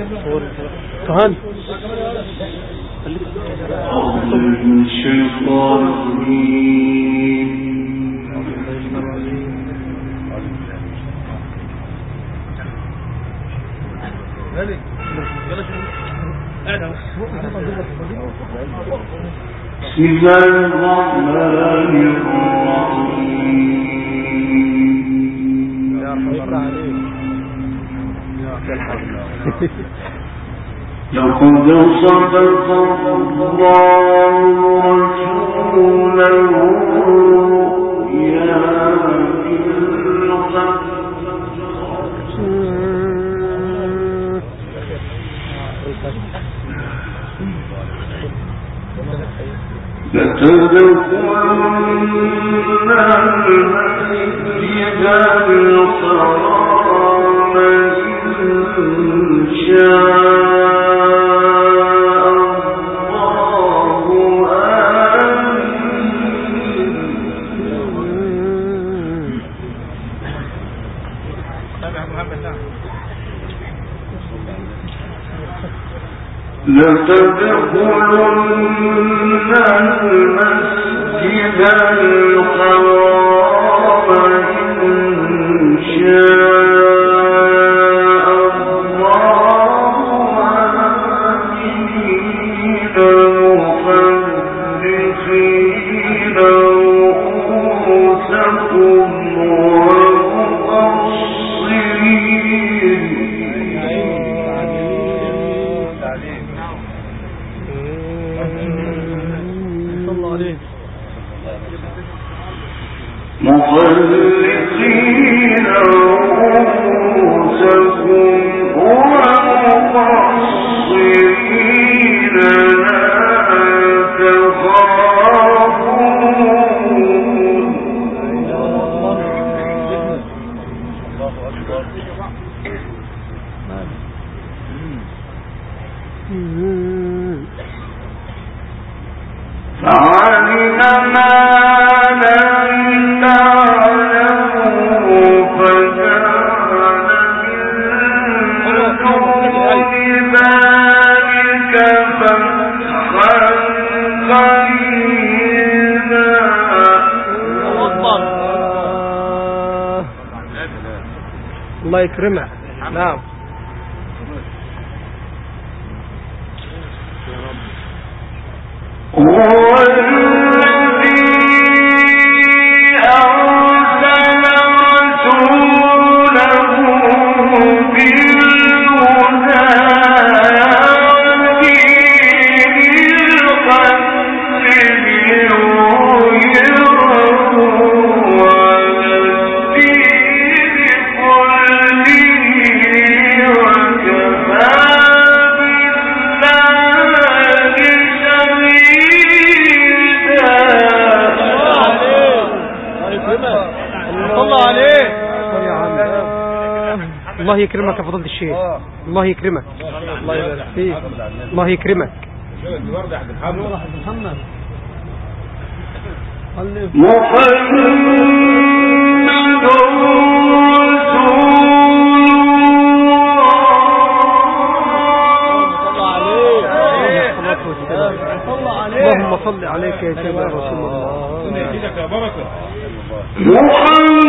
كهان بسم الله الرحمن الرحيم لقد صدق الله رسوله الرؤيا لتدخلن المسجد الحرام إن شاء الله آمين لتدخلن المسجد الحرام إن شاء الله آمنين محلقين رؤوسكم مخلقين رؤوسكم ومقصرين لا تخافون فعلم ما الله يكرمك. نعم هو الذي أرسل رسوله بالهدى ودين الحق ليظهره على الدين كله وكفى الله يكرمك يا فضيلة الشيخ. الله يكرمك. الله يبارك فيك. الله يكرمك. محمد اللهم صل عليك يا سيدنا رسول الله. يا بركة محمد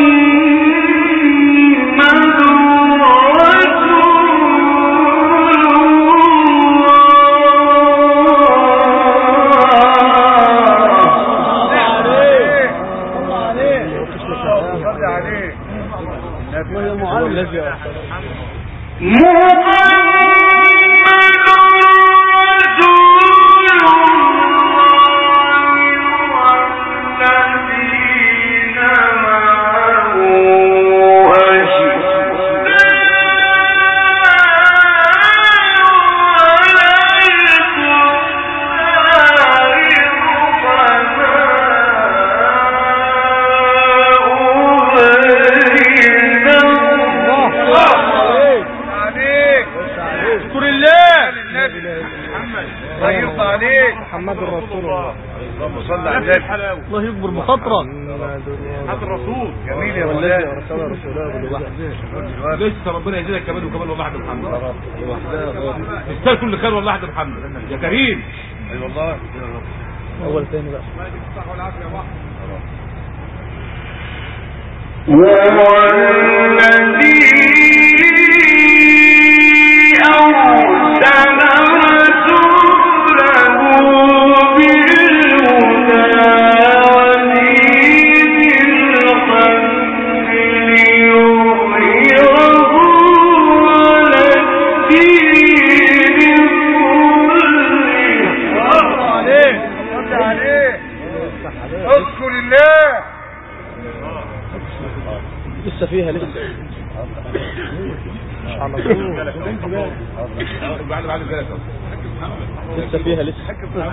محمد رسول الله. الله يكبر بخاطرك. هذا الرسول جميل يا والذي مولانا. ارسل رسوله بالوحي. لسه ربنا يزيدك كمان وكمان والله احد محمد تستاهل كل خير والله احد محمد يا كريم. اي والله. اول ثاني بقى. اذكر الله. لسه فيها لسه على طول. لسه فيها لسه.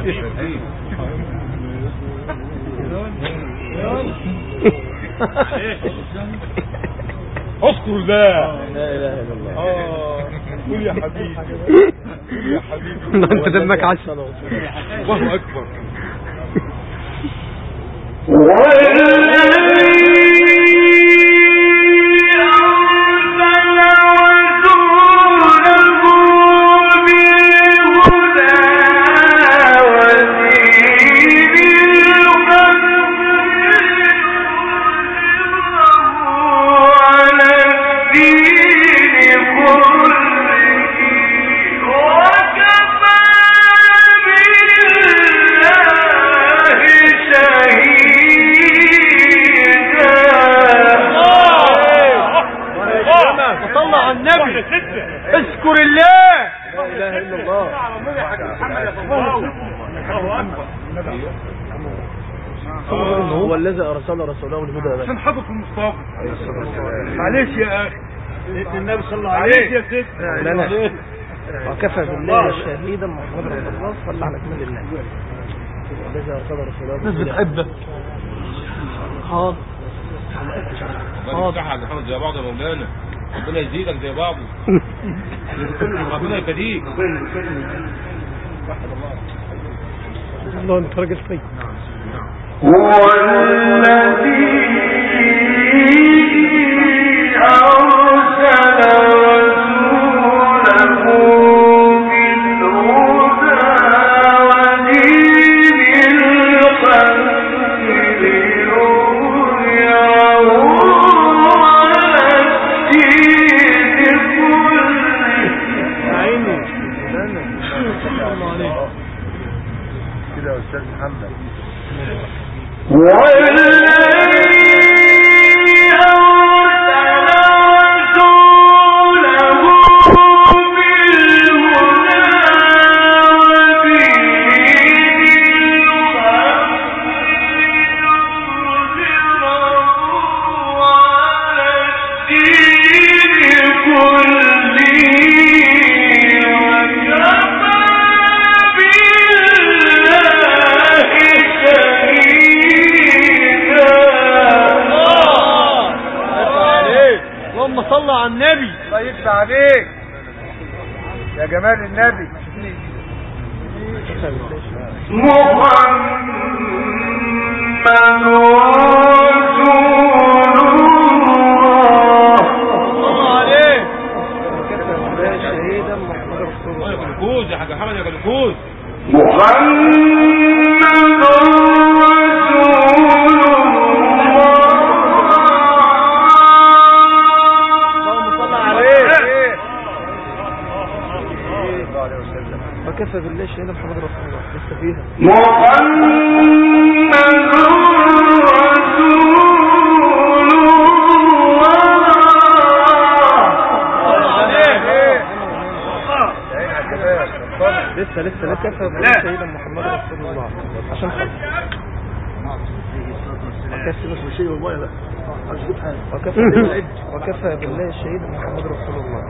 اذكر الله. لا اله الا الله. قول يا حبيبي قول يا حبيبي. انت دمك عسل. الله اكبر. اذكر الله. لا اله الا الله. هو الذي ارسل رسوله بالهدى. عشان حضرة المصطفى. معلش يا اخي. النبي صلى الله عليه وسلم. يا سيدنا. لا لا. وكفى بالله شهيدا محمد رسول الله صلى على كمال الله. الذي ارسل رسوله الناس بتحبك. حاضر. ربنا يفتحها زي بعض يا مولانا. ربنا يزيدك زي بعض. ربنا يكريك. الله انت راجل طيب. هو الذي أرسل رسوله بالهدى ودين الحق ليظهره على الدين كله. عيني. الله عليك. كده يا استاذ محمد. صلى على النبي. الله يفتح عليك يا جمال النبي. محمد كنكوز يا حاج محمد يا كنكوز. وكفى بالله شهيدا محمد رسول الله. لسه فيها. لسه كفى بالله شهيدا محمد رسول الله. عشان خاطر وكفى بالله شهيدا محمد رسول الله.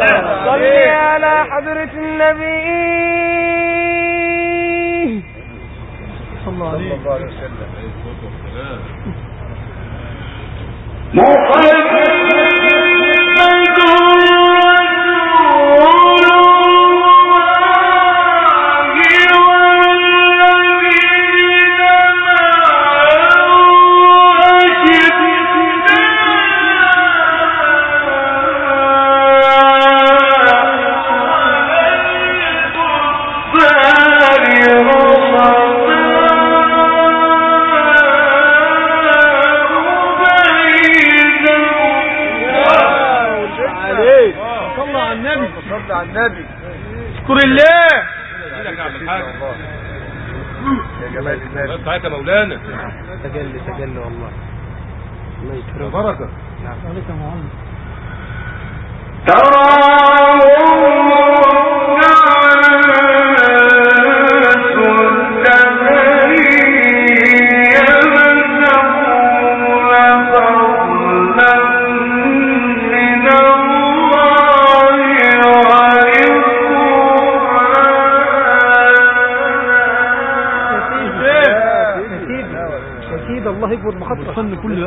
صلي على حضرة النبي. اشكر الله يا جمال الناس بتاعتك يا مولانا. تجلي والله. الله يكرمك. بركه. نعم. عليك يا معلم. الله يكبر محطة فن كل